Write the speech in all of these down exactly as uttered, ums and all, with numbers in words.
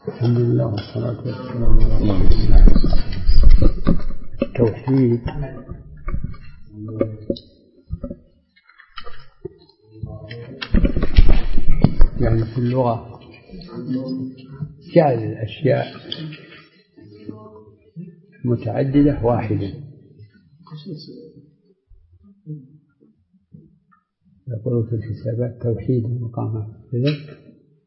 الحمد لله والصلاة والسلام على رسول الله. التوحيد يعني في اللغة جعل الأشياء متعددة واحدة. يقول في الحسابات توحيد المقامات كذلك.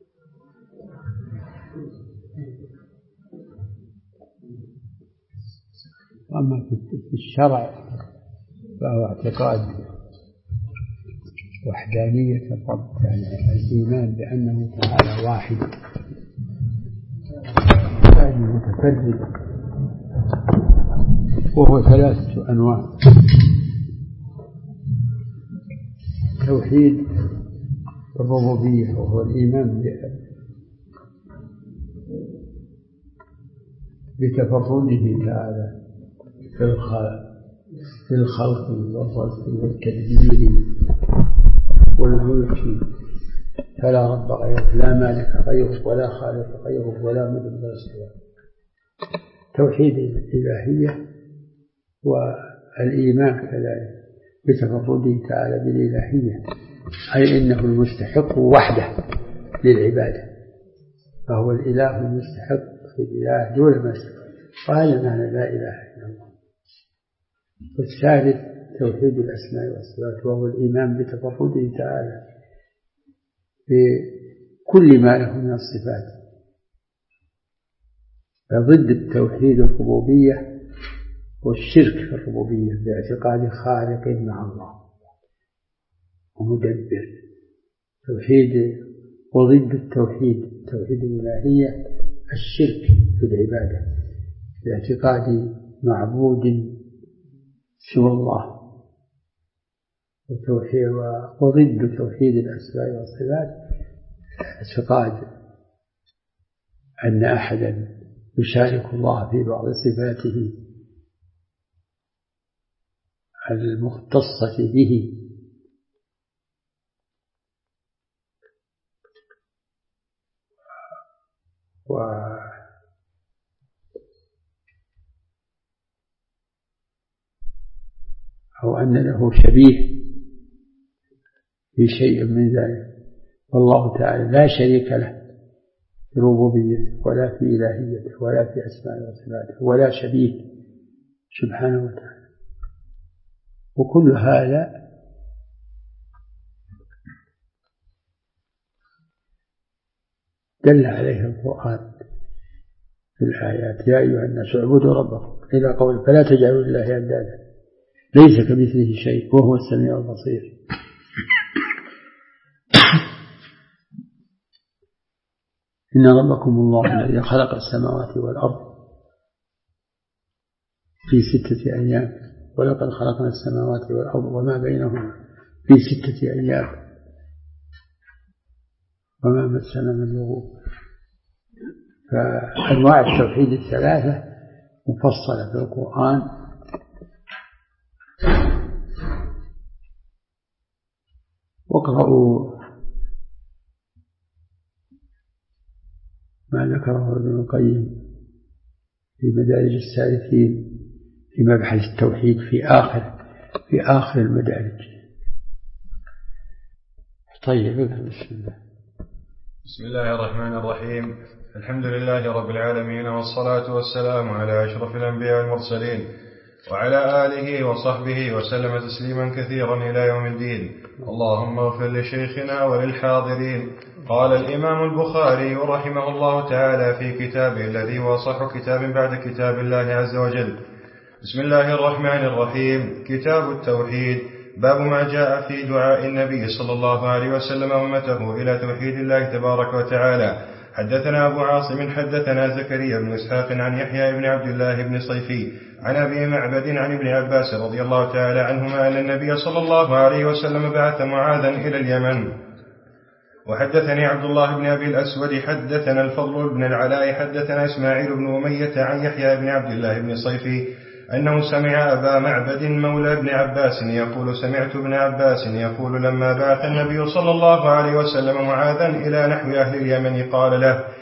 أما في الشرع فهو اعتقاد وحدانية الرب، يعني الإيمان بأنه تعالى واحد يعني متفرد، وهو ثلاثة أنواع: توحيد الربوبية وهو الإيمان بتفرده تعالى في الخلق والرزق والتدبير والملك، فلا رب غيره، لا مالك غيره، ولا خالق غيره، ولا مدبر ولا سواه. توحيد الإلهية والإيمان كذلك بتفرده تعالى بالإلهية، أي إنه المستحق وحده للعبادة، فهو الإله المستحق في الإله دون ما سواه، وهذا معنى لا إله إلا الله. والثالث توحيد الأسماء والصفات، وهو الإيمان بتفرده تعالى بكل ما له من الصفات. فضد التوحيد الربوبية والشرك في الربوبية باعتقاد خالق مع الله ومدبر. توحيد وضد التوحيد توحيد الإلهية الشرك في العبادة باعتقاد معبود سوى الله. وتوحيد وضد توحيد الأسماء والصفات اعتقاد أن أحدا يشارك الله في بعض صفاته المختصة به، و أو أن له شبيه في شيء من ذلك، والله تعالى لا شريك له في ربوبيته ولا في إلهيته ولا في أسمائه وصفاته ولا شبيه سبحانه وتعالى. وكل هذا دل عليه القرآن في الآيات: يا أيها الناس اعبدوا ربكم، إلى قول فلا تجعلوا لله أندادا ليس كمثله شيء وهو السميع البصير. إن ربكم الله الذي خلق السماوات والأرض في ستة أيام، ولقد خلقنا السماوات والأرض وما بينهما في ستة أيام وما مسنا من لغوب. فأنواع التوحيد الثلاثة مفصلة في القرآن، واقرأوا ما ذكره ابن القيم في مدارج السالكين في مبحث التوحيد في آخر في آخر المدارج. طيب، بسم الله. بسم الله الرحمن الرحيم. الحمد لله رب العالمين، والصلاة والسلام على أشرف الأنبياء والمرسلين وعلى آله وصحبه وسلم تسليما كثيرا إلى يوم الدين. اللهم اغفر لشيخنا وللحاضرين. قال الإمام البخاري رحمه الله تعالى في كتابه الذي هو أصح كتاب بعد كتاب الله عز وجل: بسم الله الرحمن الرحيم. كتاب التوحيد. باب ما جاء في دعاء النبي صلى الله عليه وسلم أمته إلى توحيد الله تبارك وتعالى. حدثنا أبو عاصم حدثنا زكريا بن إسحاق عن يحيى بن عبد الله بن صيفي عن أبي معبد عن ابن عباس رضي الله تعالى عنهما أن النبي صلى الله عليه وسلم بعث معاذا إلى اليمن. وحدثني عبد الله بن أبي الأسود حدثنا الفضل بن العلاء حدثنا إسماعيل بن أمية عن يحيى بن عبد الله بن صيفي أنه سمع أبا معبد مولى ابن عباس يقول: سمعت ابن عباس يقول لما بعث النبي صلى الله عليه وسلم معاذا إلى نحو أهل اليمن قال له: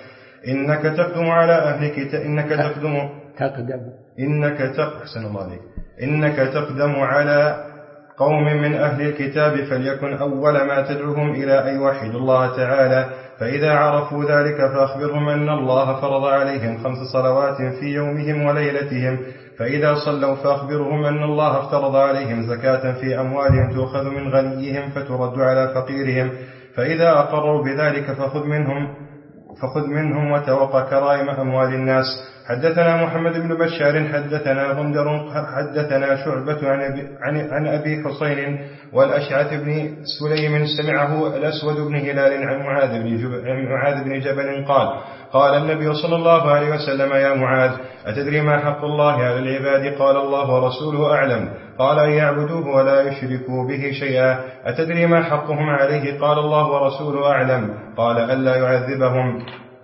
إنك تقدم على أهل كتاب إنك تقدم تقدم إنك تق... أحسن الله عليك. إنك تقدم على قوم من أهل الكتاب فليكن أول ما تدعوهم إلى أن يوحدوا الله تعالى، فإذا عرفوا ذلك فأخبرهم أن الله فرض عليهم خمس صلوات في يومهم وليلتهم، فإذا صلوا فأخبرهم أن الله افترض عليهم زكاة في أموالهم تؤخذ من غنيهم فترد على فقيرهم، فإذا أقروا بذلك فخذ منهم فخذ منهم وتوقى كرائم أموال الناس. حدثنا محمد بن بشار حدثنا غندر حدثنا شعبة عن أبي, عن, عن أبي حسين والأشعث بن سليم سمعه الأسود بن هلال عن معاذ بن, جب معاذ بن جبل قال قال النبي صلى الله عليه وسلم يا معاذ أتدري ما حق الله على العباد؟ قال الله ورسوله أعلم. قال أن يعبدوه ولا يشركوا به شيئا. أتدري ما حقهم عليه؟ قال الله ورسوله أعلم. قال ألا يعذبهم.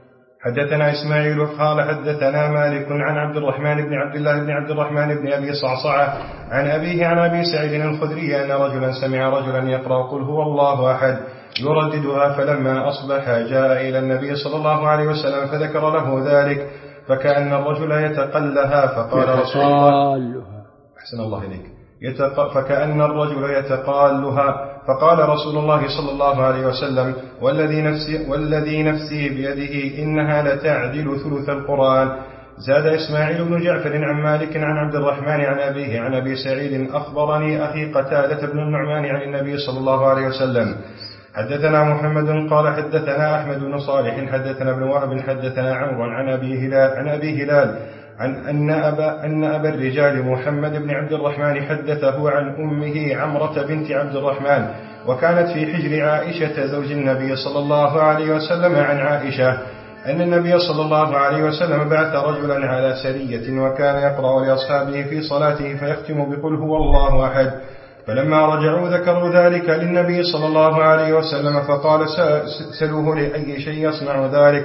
حدثنا إسماعيل قال حدثنا مالك عن عبد الرحمن بن عبد الله بن عبد الرحمن بن أبي صعصعة عن أبيه عن أبي سعيد الخدري أن رجلا سمع رجلا يقرأ قل هو الله أحد يرددها، فلما أصبح جاء إلى النبي صلى الله عليه وسلم فذكر له ذلك، فكأن الرجل يتقلها فقال رسول الله أحسن الله إليك يتق... فكأن الرجل يتقالها فقال رسول الله صلى الله عليه وسلم والذي نفسي, والذي نفسي بيده إنها لتعدل ثلث القرآن. زاد إسماعيل بن جعفر عن مالك عن عبد الرحمن عن أبيه عن أبي سعيد أخبرني أخي قتادة بن النعمان عن النبي صلى الله عليه وسلم. حدثنا محمد قال حدثنا أحمد بن صالح حدثنا ابن وهب حدثنا عمرو عن أبي هلال عن أبي هلال عن أن أبا, أن أبا الرجال محمد بن عبد الرحمن حدثه عن أمه عمرة بنت عبد الرحمن، وكانت في حجر عائشة زوج النبي صلى الله عليه وسلم، عن عائشة أن النبي صلى الله عليه وسلم بعث رجلا على سرية وكان يقرأ لأصحابه في صلاته فيختم بقل هو الله أحد، فلما رجعوا ذكروا ذلك للنبي صلى الله عليه وسلم فقال سألوه لأي شيء يصنع ذلك،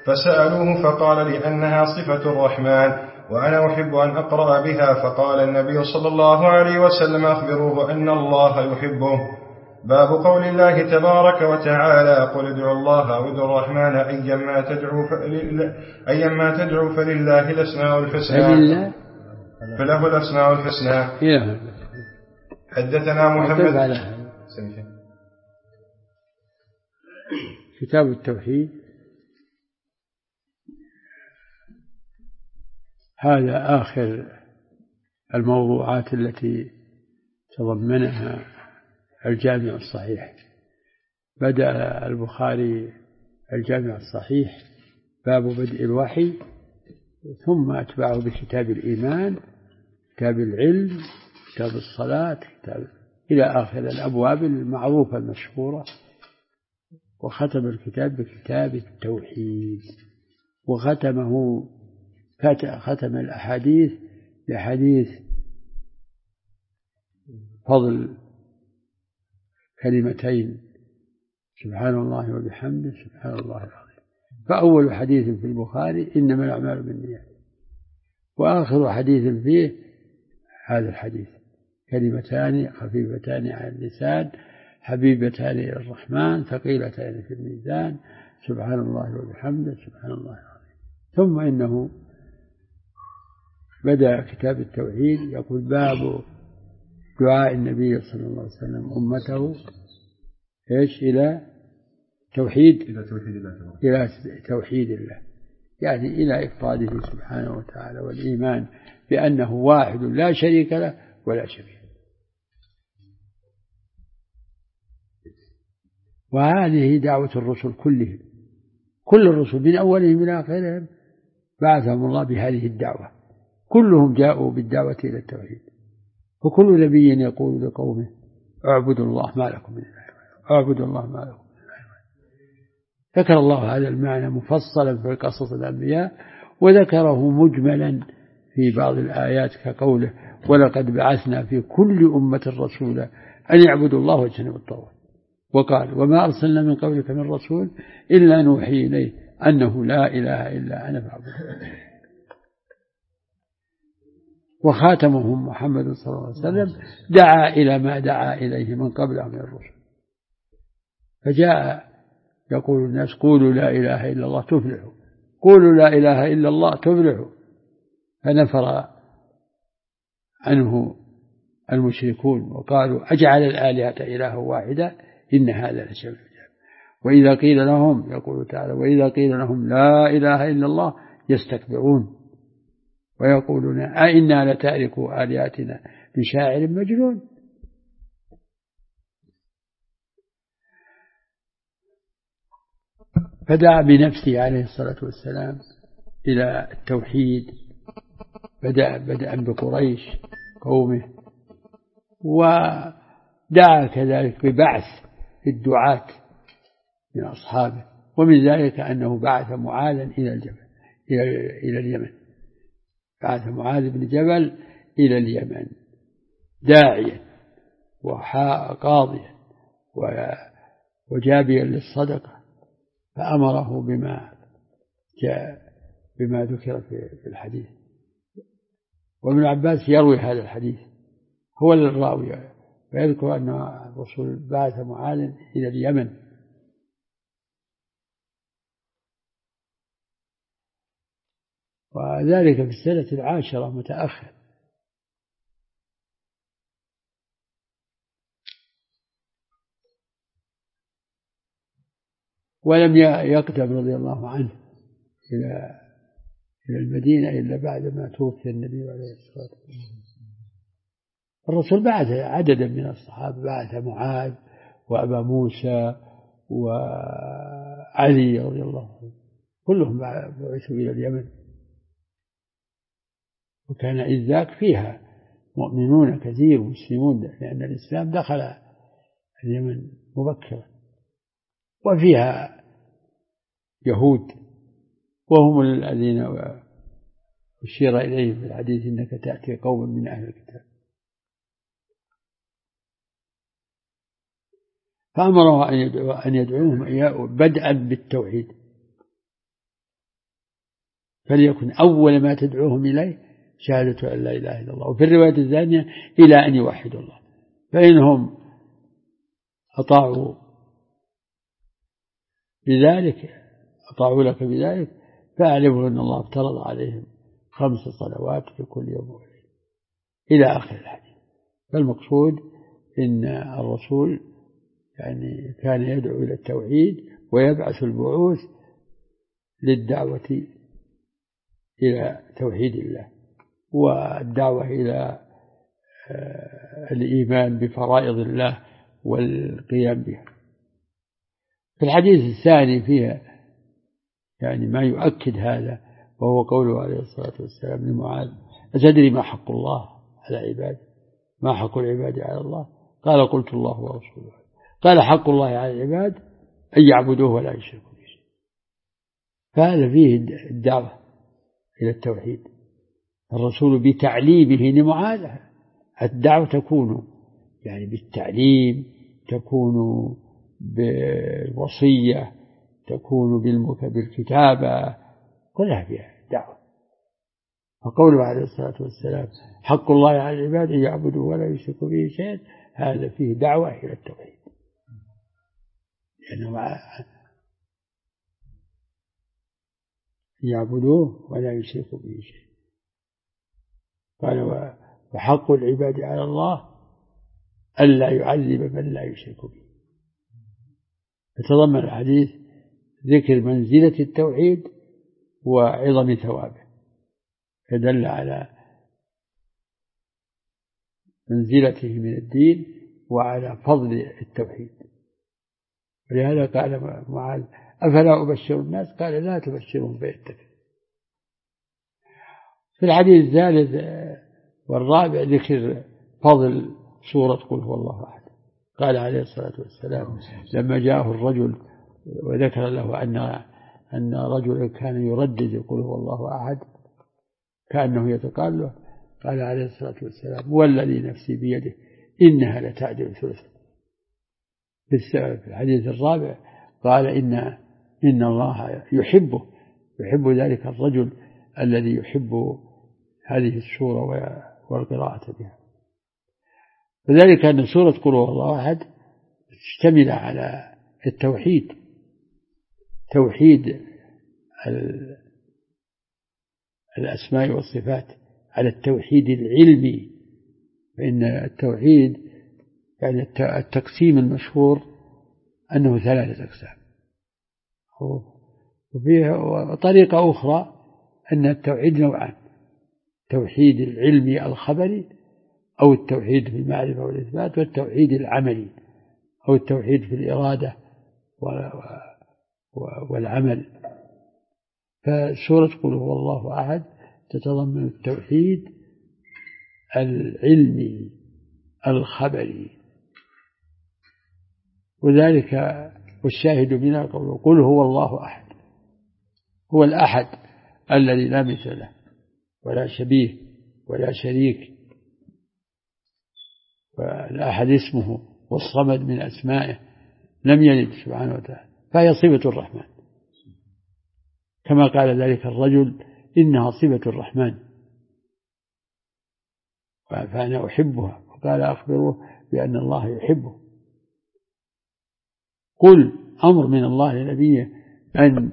فسألوه فقال لأنها صفة الرحمن وأنا أحب أن أقرأ بها، فقال النبي صلى الله عليه وسلم أخبروه أن الله يحبه. باب قول الله تبارك وتعالى قل ادعوا الله أو ادعوا الرحمن أيما تدعوا, أيما تدعوا فلله الأسماء الحسنى فله الأسماء الحسنى. حدثنا محمد كتاب التوحيد هذا آخر الموضوعات التي تضمنها الجامع الصحيح. بدأ البخاري الجامع الصحيح باب بدء الوحي، ثم أتبعه بكتاب الإيمان، كتاب العلم، كتاب الصلاة، كتاب إلى آخر الأبواب المعروفة المشهورة، وختم الكتاب بكتاب التوحيد، وختمه ختم الأحاديث بحديث فضل كلمتين سبحان الله وبحمده سبحان الله العظيم. فأول حديث في البخاري إنما الأعمال بالنيات، وآخر حديث فيه هذا الحديث كلمتان خفيفتان على اللسان حبيبتان إلى الرحمن ثقيلتان في الميزان سبحان الله وبحمده سبحان الله العظيم. ثم إنه بدأ كتاب التوحيد يقول باب دعاء النبي صلى الله عليه وسلم أمته إيش إلى توحيد إلى توحيد الله إلى توحيد الله، يعني إلى إفراده سبحانه وتعالى والإيمان بأنه واحد لا شريك له ولا شبيه. وهذه دعوة الرسل كلهم، كل الرسل من أولهم إلى آخرهم بعثهم الله بهذه الدعوة، كلهم جاءوا بالدعوة إلى التوحيد، وكل نبي يقول لقومه اعبدوا الله ما لكم من إله غيره، اعبدوا الله ما لكم من إله غيره. ذكر الله هذا المعنى مفصلا في قصص الأنبياء، وذكره مجملا في بعض الآيات كقوله ولقد بعثنا في كل أمة رسولا أن يعبدوا الله واجتنبوا الطاغوت، وقال وما أرسلنا من قبلك من رسول إلا نوحي إليه أنه لا إله إلا أنا فاعبدون. وخاتمهم محمد صلى الله عليه وسلم دعا إلى ما دعا إليه من قبله من الرسل، فجاء يقول الناس قولوا لا إله إلا الله تفلحوا، قولوا لا إله إلا الله تفلحوا. فنفر عنه المشركون وقالوا أجعل الآلهة إلها واحدة إن هذا لشيء عجاب. وإذا قيل لهم يقول تعالى وإذا قيل لهم لا إله إلا الله يستكبرون ويقولون أئنا لتاركوا آلهتنا لشاعر مجنون. فدعا بنفسه عليه الصلاة والسلام إلى التوحيد، بدأ بدءا بقريش قومه، ودعا كذلك ببعث الدعاة من أصحابه، ومن ذلك أنه بعث معاذا إلى الجبل إلى اليمن، بعث معاذ بن جبل إلى اليمن داعيا وقاضيا وجابيا للصدقة، فأمره بما جاء بما ذكر في الحديث. وابن عباس يروي هذا الحديث، هو الراوي، ويذكر أن الرسول بعث معاذ إلى اليمن. وذلك في السنة العاشرة متأخر. ولم يقدم رضي الله عنه إلى إلى المدينة إلا بعد ما توفي النبي عليه الصلاة والسلام. الرسول بعث عددا من الصحابة، بعث معاذ وأبا موسى وعلي رضي الله عنه، كلهم بعثوا إلى اليمن، وكان إذ ذاك فيها مؤمنون كثير مسلمون، لأن الإسلام دخل اليمن مبكرا، وفيها يهود وهم الذين أشير إليهم في الحديث إنك تأتي قوم من أهل الكتاب. فأمره أن يدعوهم بدءا بالتوحيد، فليكن أول ما تدعوهم إليه شهادة أن لا إله إلا الله. وفي الرواية الثانية إلى أن يوحدوا الله. فإنهم أطاعوا بذلك أطاعوا لك بذلك فأعلموا أن الله افترض عليهم خمس صلوات في كل يوم وليلة إلى آخر الحديث. فالمقصود إن الرسول يعني كان يدعو إلى التوحيد ويبعث البعوث للدعوة إلى توحيد الله والدعوة إلى الإيمان بفرائض الله والقيام بها. في الحديث الثاني فيها يعني ما يؤكد هذا، وهو قوله عليه الصلاة والسلام لمعاذ أتدري ما حق الله على عباده، ما حق العباد على الله؟ قال قلت الله ورسوله. قال حق الله على العباد أن يعبدوه ولا يشركوا به شيئا. فهذا فيه الدعوة إلى التوحيد. الرسول بتعليمه لمعاذ، الدعوة تكون يعني بالتعليم، تكون بالوصية، تكون بالكتابة، كلها فيها دعوة. فقوله عليه الصلاة والسلام حق الله على العباد أن يعبدوه ولا يشركوا به شيئا، هذا فيه دعوة إلى التوحيد، لأنه يعبدوه ولا يشركوا به شيئا. قال وحق العباد على الله ألا يعذب من لا يشرك به. يتضمن الحديث ذكر منزلة التوحيد وعظم ثوابه، فدل على منزلته من الدين وعلى فضل التوحيد. ولهذا قال معاذ أفلا أبشر الناس؟ قال لا تبشرهم فيتكلوا. في الحديث الثالث والرابع ذكر فضل سورة قل هو الله أحد. قال عليه الصلاة والسلام لما جاءه الرجل وذكر له أن أن رجلا كان يردد قل هو الله أحد كأنه يتقال له، قال عليه الصلاة والسلام والذي نفسي بيده إنها لتعدل ثلث. في الحديث الرابع قال إن إن الله يحبه يحب ذلك الرجل الذي يحب هذه السورة والقراءة بها. وذلك أن سورة قل هو الله أحد تشتمل على التوحيد، توحيد الأسماء والصفات على التوحيد العلمي، فإن التوحيد يعني التقسيم المشهور أنه ثلاثة أقسام. وفيه طريقة أخرى أن التوحيد نوعان: التوحيد العلمي الخبري أو التوحيد في المعرفة والإثبات، والتوحيد العملي أو التوحيد في الإرادة والعمل. فسورة قل هو الله أحد تتضمن التوحيد العلمي الخبري، وذلك والشاهد منها قوله قل هو الله أحد، هو الأحد الذي لا مثل له ولا شبيه ولا شريك، والأحد اسمه والصمد من أسمائه، لم يلد سبحانه وتعالى، فهي صفة الرحمن، كما قال ذلك الرجل إنها صفة الرحمن فأنا أحبها، وقال أخبره بأن الله يحبه. قل أمر من الله لنبيه أن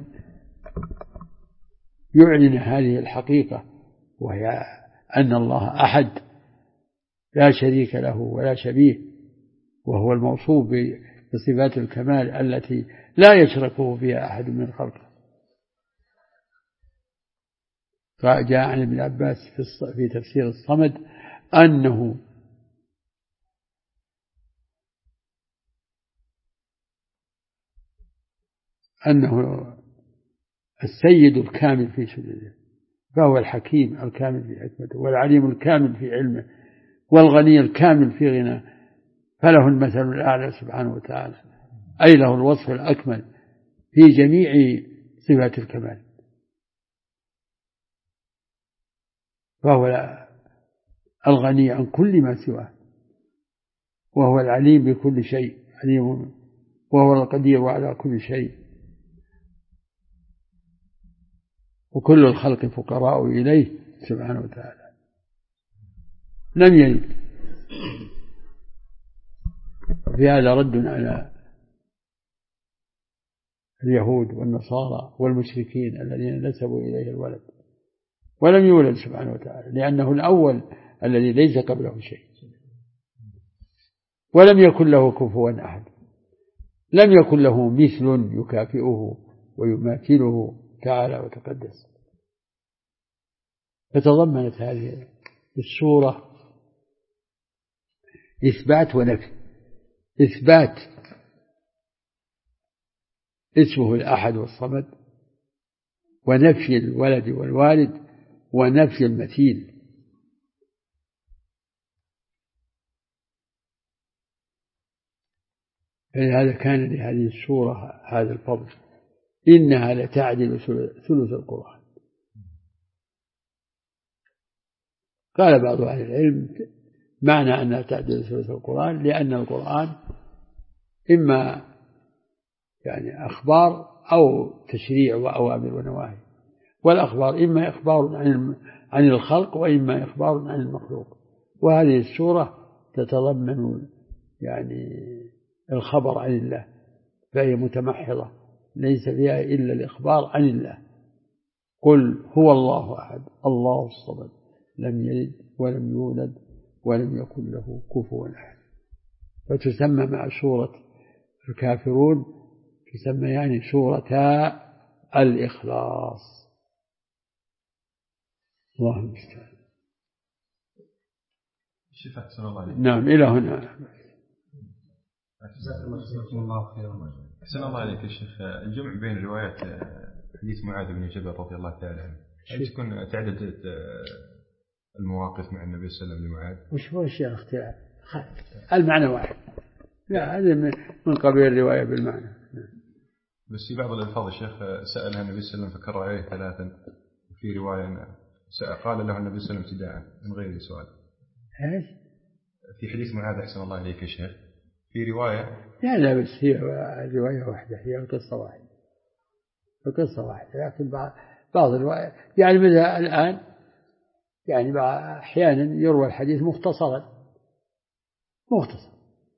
يعلن هذه الحقيقة، وهي أن الله أحد لا شريك له ولا شبيه، وهو الموصوف بصفات الكمال التي لا يشركه فيها أحد من خلقه. فجاء عن ابن عباس في تفسير الصمد أنه أنه السيد الكامل في سجوده، فهو الحكيم الكامل في حكمته، والعليم الكامل في علمه، والغني الكامل في غناه، فله المثل الأعلى سبحانه وتعالى، أي له الوصف الأكمل في جميع صفات الكمال، فهو الغني عن كل ما سواه، وهو العليم بكل شيء، عليم، وهو القدير على كل شيء، وكل الخلق فقراء إليه سبحانه وتعالى، لم يلد. في هذا رد على اليهود والنصارى والمشركين الذين نسبوا إليه الولد، ولم يولد سبحانه وتعالى، لأنه الأول الذي ليس قبله شيء، ولم يكن له كفوا أحد، لم يكن له مثل يكافئه ويماثله تعالى وتقدس. فتضمنت هذه السورة إثبات ونفي: إثبات اسمه الأحد والصمد، ونفي الولد والوالد، ونفي المثيل. فلهذا كان لهذه السورة هذا الفضل، إنها لتعدل ثلث القرآن. قال بعض أهل العلم معنى أنها تعدل ثلث القرآن لأن القرآن إما يعني أخبار أو تشريع وأوامر ونواهي، والأخبار إما إخبار عن عن الخلق وإما إخبار عن المخلوق، وهذه السورة تتضمن يعني الخبر عن الله، فهي متمحضة ليس فيها إلا الإخبار عن الله. قل هو الله أحد الله الصمد لم يلد ولم يولد ولم يكن له كفوا أحد. فتسمى مع سورة الكافرون تسمى يعني سورتا الإخلاص. الله المستعان. نعم إلى هنا. جزاكم الله خيرا. أحسن الله عليك يا شيخ. الجمع بين روايات حديث معاذ بن جبل رضي الله تعالى عنه، هل تكون تعددت المواقف مع النبي صلى الله عليه وسلم لمعاذ؟ وش هو الشيء اختلاف؟ المعنى واحد، لا هذا من قبيل الرواية بالمعنى. بس في بعض الألفاظ الشيخ سألها النبي صلى الله عليه وسلم فكر عليه ثلاثا، وفي رواية قال له النبي صلى الله عليه وسلم ابتداء من غير سؤال. ايش؟ في حديث معاذ أحسن الله عليك يا شيخ في رواية لا لا بس هي رواية واحدة، هي القصة واحدة، القصة واحدة، لكن بعض الروايات يعني مثل الآن يعني أحيانا يروى الحديث مختصرا مختصر،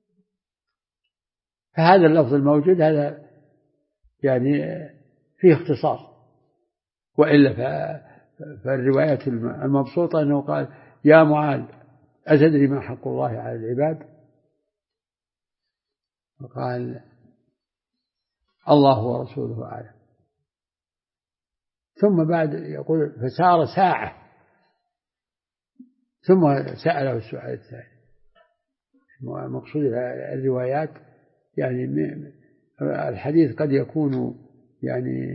فهذا اللفظ الموجود هذا يعني فيه اختصار، وإلا فالروايات المبسوطة أنه قال يا معاذ أتدري ما حق الله على العباد؟ فقال الله ورسوله أعلم. ثم بعد يقول فسار ساعة ثم سأله السؤال الثاني. مقصود الروايات يعني الحديث قد يكون يعني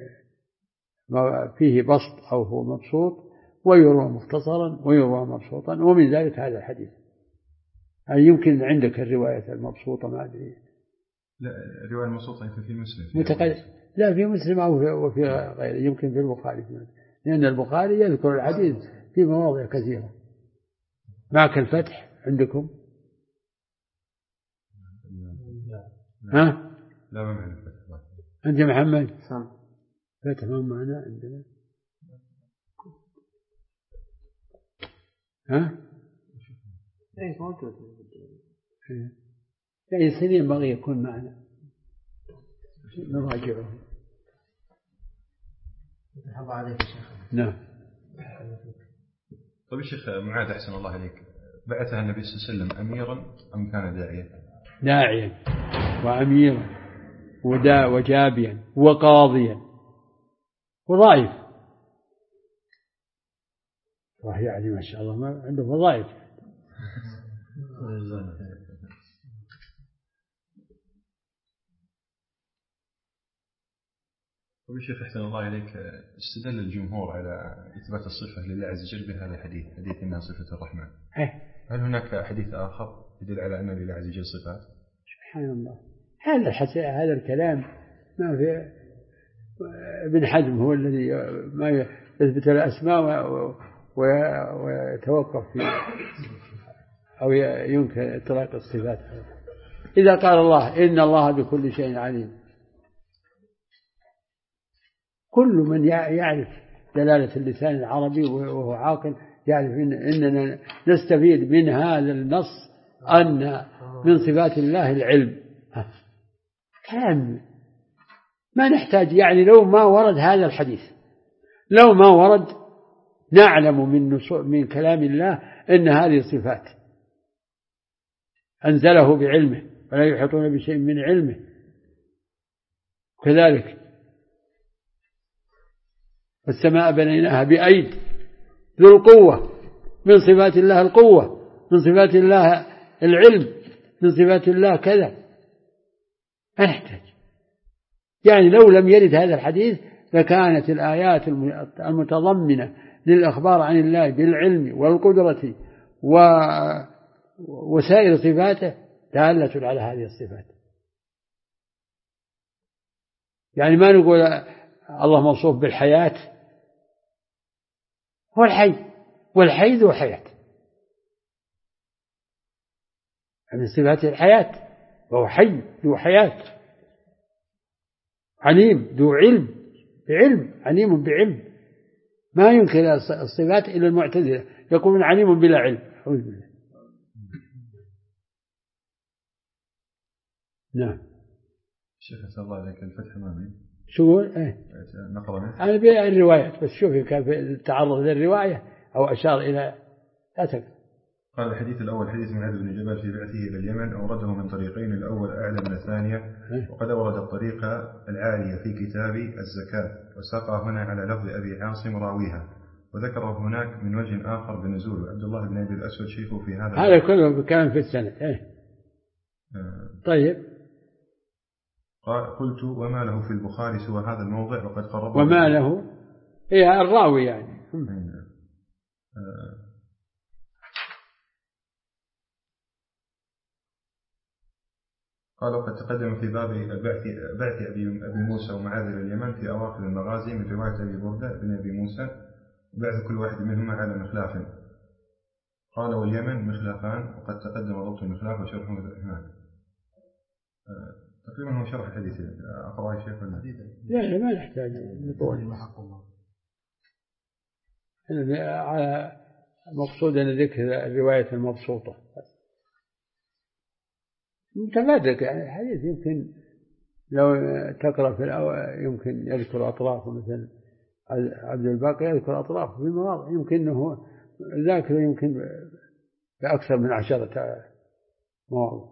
فيه بسط أو هو مبسوط ويروى مختصرا ويروى مبسوطا، ومن ذلك هذا الحديث. يعني يمكن عندك الرواية المبسوطة ما أدري. لا الرواية المبسوطة يمكن في مسلم متقل... لا في مسلم أو في غيره، يمكن في البخاري، لأن البخاري يذكر الحديث في مواضع كثيرة. معك الفتح عندكم؟ ها؟ لا ما معنا الفتح. أنت محمد؟ فتح ما معنا عندنا. ها؟ ايه موجود. يعني سنين ينبغي يكون معنا نراجعه. الله عليك يا شيخ. نعم. طيب الشيخ معاذ أحسن الله عليك، بعثها النبي صلى الله عليه وسلم أميرا أم كان داعيا؟ داعيا وأميرا ودا وجابيا وقاضيا وضائف، وهي يعني ما شاء الله ما عنده وظائف. طيب الشيخ أحسن الله عليك، استدل الجمهور على إثبات الصفة لله عز وجل بهذا الحديث، حديث إنها صفة الرحمن. هل هناك حديث آخر يدل على أن لله عز وجل صفات؟ سبحان الله، هذا هذا الكلام ما في. ابن حزم هو الذي ما يثبت الأسماء ويتوقف في أو ينكر إطلاق الصفات. إذا قال الله إن الله بكل شيء عليم، كل من يعرف دلالة اللسان العربي وهو عاقل يعرف إن إننا نستفيد من هذا النص أن من صفات الله العلم. كلام ما نحتاج، يعني لو ما ورد هذا الحديث، لو ما ورد نعلم من من كلام الله إن هذه صفات أنزله بعلمه ولا يحيطون بشيء من علمه. كذلك السماء بنيناها بأيد ذو القوة، من صفات الله القوة، من صفات الله العلم، من صفات الله كذا. ما نحتاج، يعني لو لم يرد هذا الحديث لكانت الآيات المتضمنة للأخبار عن الله بالعلم والقدرة وسائر صفاته دالة على هذه الصفات. يعني ما نقول الله موصوف بالحياة، هو الحي، والحي ذو حياة، من صفاته الحياة، وهو حي ذو حياة. عليم ذو علم، بعلم، عليم بعلم. ما ينكر الصفات إلى المعتزلة، يقولون عليم بلا علم. أعوذ بالله. نعم. شيخ أسأل الله عليك الفتح أمامي شو إيه؟ نقرأ منه. أنا بيع الروايات بس، شوفي كان في التعرض للرواية أو أشار إلى أتك. قال الحديث الأول حديث معاذ بن جبل في بعثه إلى اليمن، أورده من طريقين، الأول أعلى من الثانية، وقد أورد الطريقة العالية في كتاب الزكاة، وساقها هنا على لفظ أبي عاصم راويها، وذكره هناك من وجه آخر بنزول عبد الله بن أبي الأسود شيخه في هذا. هذا كله كان في السنة. إيه؟ آه. طيب. قلت وما له في البخاري سوى هذا الموضع وقد قربه. وما له هي الراوي يعني. آه. قال وقد تقدم في باب بعث بعث أبي موسى ومعاذ إلى اليمن في أواخر المغازي من رواية أبي بردة بن أبي موسى، بعث كل واحد منهما على مخلاف. قال واليمن مخلافان، وقد تقدم ضبط المخلاف وشرحه هناك. تقريبا هو شرح الحديث. أقرأ يا شيخ ولا؟ لا لا ما نحتاج نطول. على مقصود أن ذكر الرواية المبسوطة متفرق، يعني الحديث يمكن لو تقرأ في الأول يمكن يذكر أطرافه مثل عبد الباقي يذكر أطراف في مواضع يمكن أنه ذاكر يمكن بأكثر من عشرة مواضع.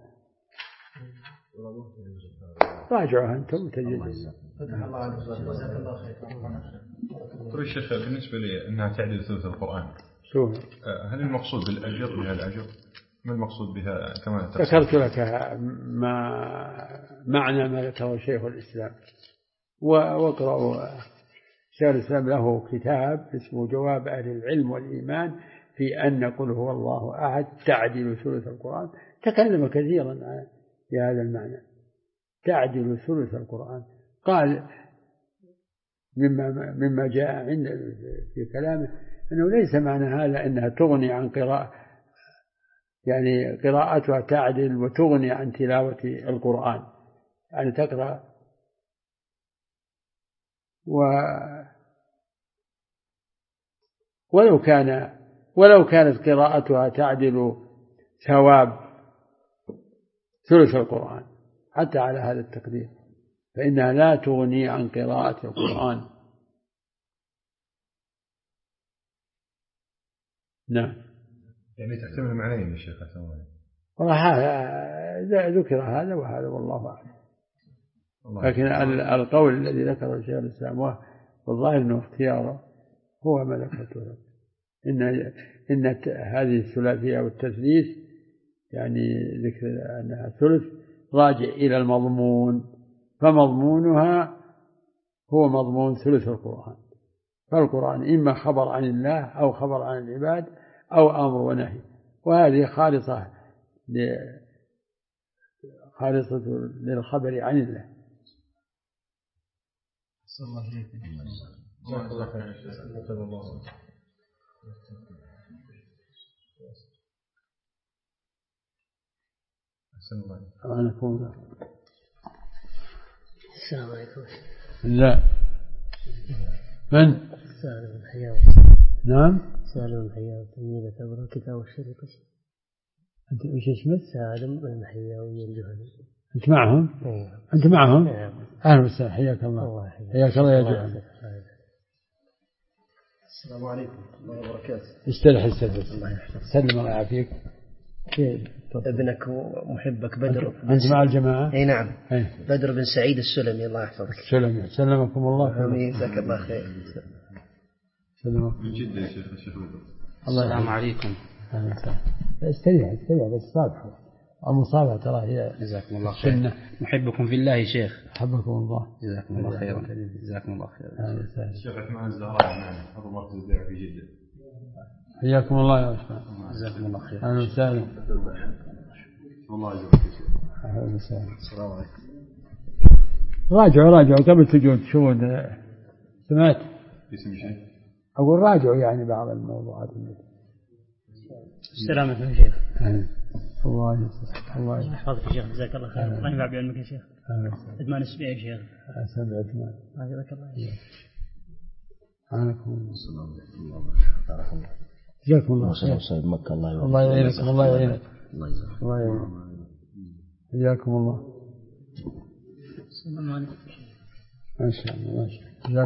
راجعوا أنتم تجدون. فتح الله عليك جزاك الله خير. طيب الشيخ بالنسبة لي أنها تعدل ثلث القرآن شو هل المقصود بالأجر من الأجر ما المقصود بها كما ذكرت لك ما معنى ما ذكره شيخ الإسلام واقرأوا. شيخ الإسلام له كتاب اسمه جواب أهل العلم والإيمان في أن قل هو الله أحد تعدل ثلث القرآن. تكلم كثيرا في هذا المعنى تعدل ثلث القرآن. قال مما مما جاء عند في كلامه أنه ليس معنى هذا أنها تغني عن قراءة يعني قراءتها تعدل وتغني عن تلاوة القرآن يعني تقرأ و ولو كان ولو كانت قراءتها تعدل ثواب ثلث القرآن حتى على هذا التقدير فإنها لا تغني عن قراءة القرآن. نعم يعني تحتمل معنيين يا شيخ والله هذا ذكر هذا وهذا والله أعلم. لكن القول الذي ذكره الشيخ الإسلام والظاهر أنه اختياره هو ما ذكرته إن إن هذه الثلاثية والتثليث يعني ذكر أنها ثلث راجع إلى المضمون فمضمونها هو مضمون ثلث القرآن. فالقرآن إما خبر عن الله أو خبر عن العباد أو أمر ونهي وهذه خالصة خالصة للخبر عن الله. صلى الله عليه وسلم. السلام عليكم. لا من سالم الحياة. نعم سالم الحياة تلميذ تبرع كتاب الشريط. أنت وش اسمك؟ سالم الحياوي الجهني. أنت معهم؟ أيه. أنت معهم؟ أيه. أهلا وسهلا حياك الله. الله حياك الله يا جهني. السلام عليكم ورحمة الله وبركاته. استرح استرح الله يحفظك سلم الله يعافيك. ابنك ومحبك بدر. أنت مع الجماعة؟ أي نعم. أي. بدر بن سعيد السلمي الله يحفظك. سلم سلمكم الله. آمين جزاك الله خير. سلمكم. من جدة يا شيخ الشيخ. السلام عليكم. استريح استريح بس صابحوا المصابحة ترى هي جزاكم الله خير. محبكم في الله يا شيخ. حبكم الله. جزاكم الله خيرا. جزاكم الله خيرا. الشيخ عثمان الزهراء معنا عضو مركز البيع في جدة. حياكم الله يا عثمان. جزاكم الله خير. أهلا وسهلا. والله يجزاك خير. أهلا وسهلا. السلام عليكم. راجعوا راجعوا قبل تجون تشوفون سمعت. اسم شيء. أقول راجعوا يعني بعض الموضوعات. السلام عليكم يا شيخ. الله يسعدك. الله يحفظك يا شيخ جزاك الله خير. الله ينفع بعلمك يا شيخ. عثمان السبيعي يا شيخ. أحسن عثمان. جزاك الله خير. عليكم السلام عليكم الله وبركاته. جزاكم الله خير. مكة الله الله يعينك الله يعينك. الله يجزاك. الله يعينك. حياكم الله. السلام عليكم. ما شاء الله ما شاء الله.